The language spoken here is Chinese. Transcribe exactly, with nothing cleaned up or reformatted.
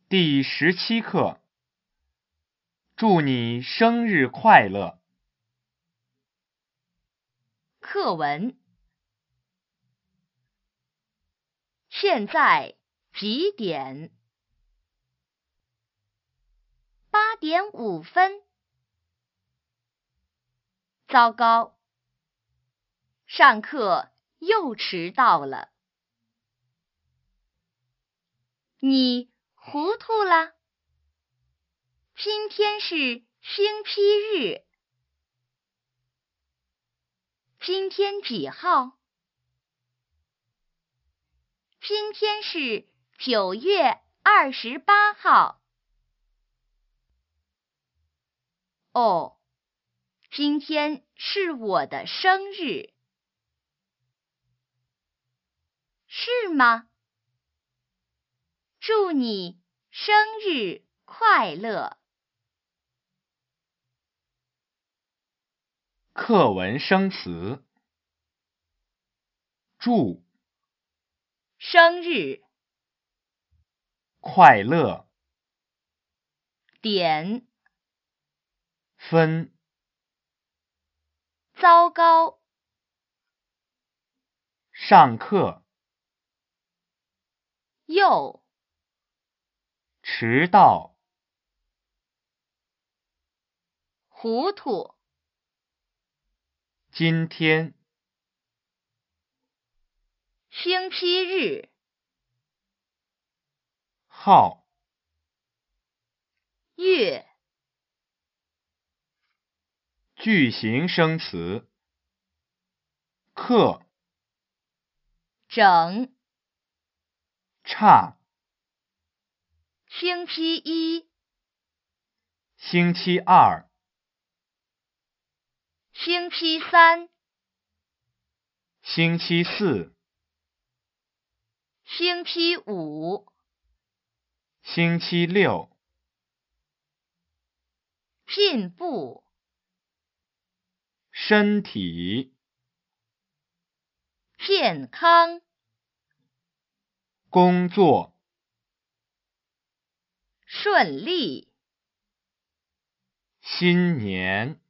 第十七课，祝你生日快乐。 课文。现在几点？八点五分。糟糕，上课又迟到了。你糊涂了？今天是星期日。今天几号？今天是九月二十八号。哦，今天是我的生日。是吗？祝你生日快乐。 课文生词：祝、 生日、 快乐、 点、 分、 糟糕、 上课、 又、 迟到、 糊涂、 今天、 星期日、 号、 月。 句型生词：课、 整、 差、 星期一、 星期二、 星期三、 星期四、 星期五、 星期六、 进步、 身体、 健康、 工作、 顺利、 新年。